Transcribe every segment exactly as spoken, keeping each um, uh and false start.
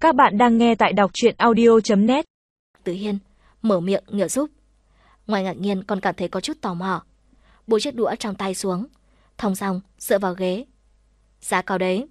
Các bạn đang nghe tại đọc truyện audio chấm net. Tử Hiên mở miệng nhờ giúp. Ngoài ngạc nhiên còn cảm thấy có chút tò mò. Buông chiếc đũa trong tay xuống, thong dong dựa vào ghế. Giá cao đấy.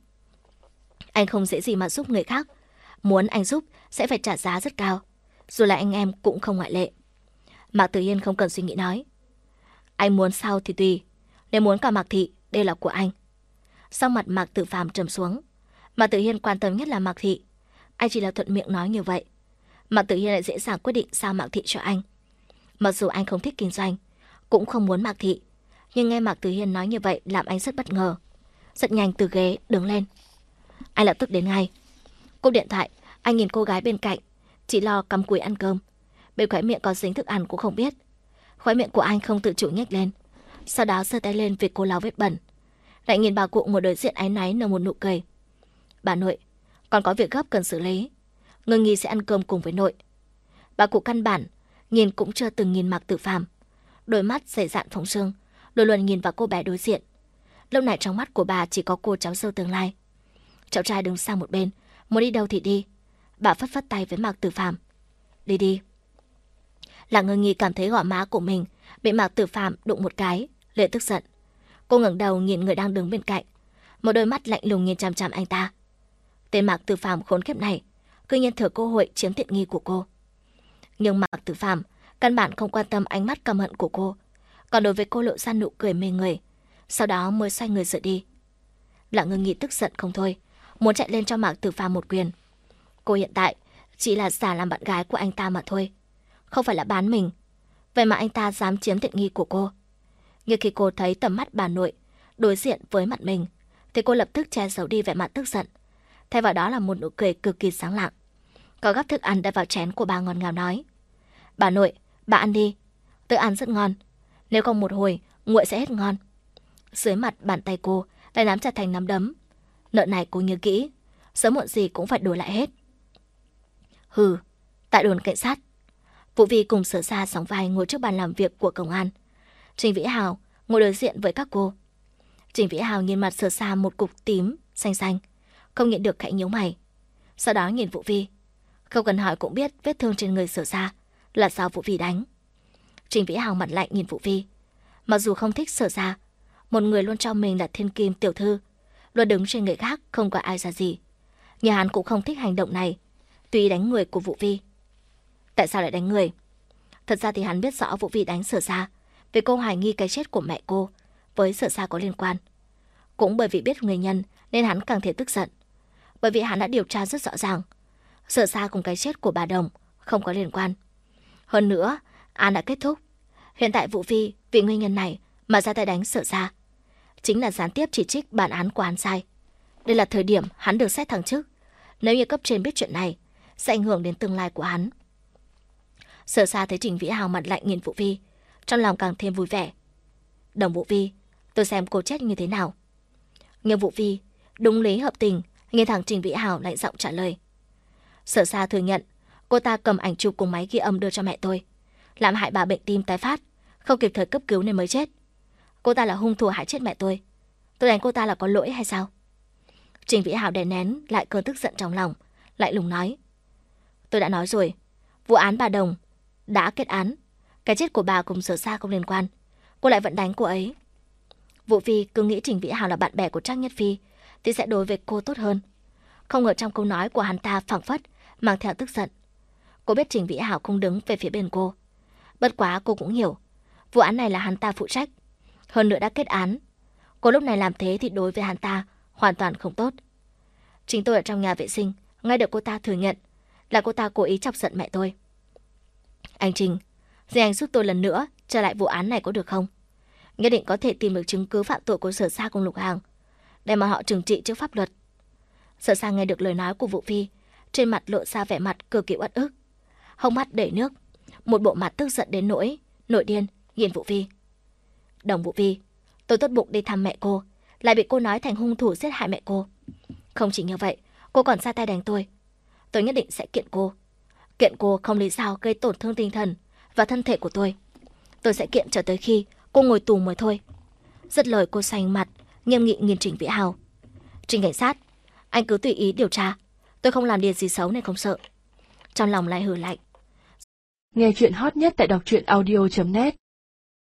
Anh không dễ gì mà giúp người khác. Muốn anh giúp sẽ phải trả giá rất cao. Dù là anh em cũng không ngoại lệ. Mạc Tử Hiên không cần suy nghĩ nói. Anh muốn sao thì tùy. Nếu muốn cả Mạc Thị, đây là của anh. Sau mặt Mạc Tử Phàm trầm xuống. Mạc Tử Hiên quan tâm nhất là Mạc Thị. Anh chỉ là thuận miệng nói như vậy. Mạc Tử Hiên lại dễ dàng quyết định sao Mạc Thị cho anh. Mặc dù anh không thích kinh doanh, cũng không muốn Mạc Thị, nhưng nghe Mạc Tử Hiên nói như vậy làm anh rất bất ngờ. Rất nhanh từ ghế đứng lên. Anh lập tức đến ngay. Cúp điện thoại, anh nhìn cô gái bên cạnh, chỉ lo cắm cúi ăn cơm. Bên khóe miệng có dính thức ăn cũng không biết. Khóe miệng của anh không tự chủ nhếch lên. Sau đó giơ tay lên việc cô lau vết bẩn. Lại nhìn bà cụ ngồi đối diện áy náy nở một nụ cười. Bà nội, còn có việc gấp cần xử lý. Ngưng nghi sẽ ăn cơm cùng với nội. Bà cụ căn bản nhìn cũng chưa từng nhìn Mạc Tử Phàm. Đôi mắt dày dạn phóng sương, luôn luôn nhìn vào cô bé đối diện. Lúc này trong mắt của bà chỉ có cô cháu dâu tương lai. Cháu trai đứng sang một bên, muốn đi đâu thì đi. Bà phất phất tay với Mạc Tử Phàm. Đi đi. Lạc Ngưng nghi cảm thấy gò má của mình bị Mạc Tử Phàm đụng một cái, liền tức giận. Cô ngẩng đầu nhìn người đang đứng bên cạnh, một đôi mắt lạnh lùng nhìn chằm chằm anh ta. Tên Mạc Tử Phàm khốn kiếp này, cứ nhiên thừa cơ hội chiếm tiện nghi của cô. Nhưng Mạc Tử Phàm căn bản không quan tâm ánh mắt căm hận của cô, còn đối với cô lộ ra nụ cười mê người, sau đó mới xoay người rời đi. Lạc Ngưng nghi tức giận không thôi, muốn chạy lên cho Mạc Tử Phàm một quyền. Cô hiện tại chỉ là giả làm bạn gái của anh ta mà thôi, không phải là bán mình. Vậy mà anh ta dám chiếm tiện nghi của cô. Nhưng khi cô thấy tầm mắt bà nội đối diện với mặt mình, thì cô lập tức che giấu đi vẻ mặt tức giận. Thay vào đó là một nụ cười cực kỳ sáng lạng. Có gắp thức ăn đặt vào chén của bà ngọt ngào nói. Bà nội, bà ăn đi. Tôi ăn rất ngon. Nếu không một hồi, nguội sẽ hết ngon. Dưới mặt bàn tay cô lại nắm chặt thành nắm đấm. Nợ này cô nhớ kỹ, sớm muộn gì cũng phải đổi lại hết. Hừ, tại đồn cảnh sát, Vũ Vi cùng Sở Sa sóng vai ngồi trước bàn làm việc của công an. Trình Vĩ Hào ngồi đối diện với các cô. Trình Vĩ Hào nhìn mặt Sở Sa một cục tím, xanh xanh, không nhịn được khẽ nhíu mày. Sau đó nhìn Vũ Vi. Không cần hỏi cũng biết vết thương trên người Sở Sa là do Vũ Vi đánh. Trình Vĩ Hào mặt lạnh nhìn Vũ Vi. Mặc dù không thích Sở Sa, một người luôn cho mình là thiên kim tiểu thư, luôn đứng trên người khác không có ai ra gì, nhưng hắn cũng không thích hành động này, tùy đánh người của Vũ Vi. Tại sao lại đánh người? Thật ra thì hắn biết rõ Vũ Vi đánh Sở Sa vì cô hoài nghi cái chết của mẹ cô với Sở Sa có liên quan. Cũng bởi vì biết nguyên nhân nên hắn càng thể tức giận. Bởi vì hắn đã điều tra rất rõ ràng, Sở Sa cùng cái chết của bà Đồng không có liên quan. Hơn nữa, án đã kết thúc. Hiện tại Vũ Vi vì nguyên nhân này mà ra tay đánh Sở Sa, chính là gián tiếp chỉ trích bản án của hắn sai. Đây là thời điểm hắn được xét thăng chức. Nếu như cấp trên biết chuyện này, sẽ ảnh hưởng đến tương lai của hắn. Sở Sa thấy Trình Vĩ Hào mặt lạnh nhìn Vũ Vi, trong lòng càng thêm vui vẻ. Đồng Vũ Vi, tôi xem cô chết như thế nào. Nhưng Vũ Vi đúng lý hợp tình nghe thẳng Trình Vĩ Hào lạnh giọng trả lời. Sở Sa thừa nhận cô ta cầm ảnh chụp cùng máy ghi âm đưa cho mẹ tôi, làm hại bà bệnh tim tái phát, không kịp thời cấp cứu nên mới chết. Cô ta là hung thủ hại chết mẹ tôi. Tôi đánh cô ta là có lỗi hay sao? Trình Vĩ Hào đè nén lại cơn tức giận trong lòng, lại lùng nói. Tôi đã nói rồi, vụ án bà Đồng đã kết án, cái chết của bà cùng Sở Sa không liên quan, cô lại vẫn đánh cô ấy. Vũ Vi cứ nghĩ Trình Vĩ Hào là bạn bè của Trác Nhất Phi thì sẽ đối với cô tốt hơn. Không ngờ trong câu nói của hắn ta phảng phất mang theo tức giận. Cô biết Trình Vĩ Hào không đứng về phía bên cô. Bất quá cô cũng hiểu, vụ án này là hắn ta phụ trách, hơn nữa đã kết án. Cô lúc này làm thế thì đối với hắn ta hoàn toàn không tốt. Chính tôi ở trong nhà vệ sinh nghe được cô ta thừa nhận là cô ta cố ý chọc giận mẹ tôi. Anh Trình, xin anh giúp tôi lần nữa trở lại vụ án này có được không? Nhất định có thể tìm được chứng cứ phạm tội của Sở Sa cùng Lục Hàng, để mà họ trừng trị trước pháp luật. Sở Sa nghe được lời nói của Vũ Vi, trên mặt lộ ra vẻ mặt cực kỳ uất ức, hốc mắt đầy nước, một bộ mặt tức giận đến nỗi nổi điên nhìn Vũ Vi. Đồng Vũ Vi, tôi tốt bụng đi thăm mẹ cô, lại bị cô nói thành hung thủ giết hại mẹ cô. Không chỉ như vậy, cô còn ra tay đánh tôi. Tôi nhất định sẽ kiện cô. Kiện cô không lý do gây tổn thương tinh thần và thân thể của tôi. Tôi sẽ kiện cho tới khi cô ngồi tù mới thôi. Dứt lời cô xanh mặt, nghiêm nghị nhìn Trình Vĩ Hào. Trình cảnh sát, anh cứ tùy ý điều tra. Tôi không làm điều gì xấu nên không sợ. Trong lòng lại hừ lạnh. Nghe chuyện hot nhất tại đọc truyện audio chấm net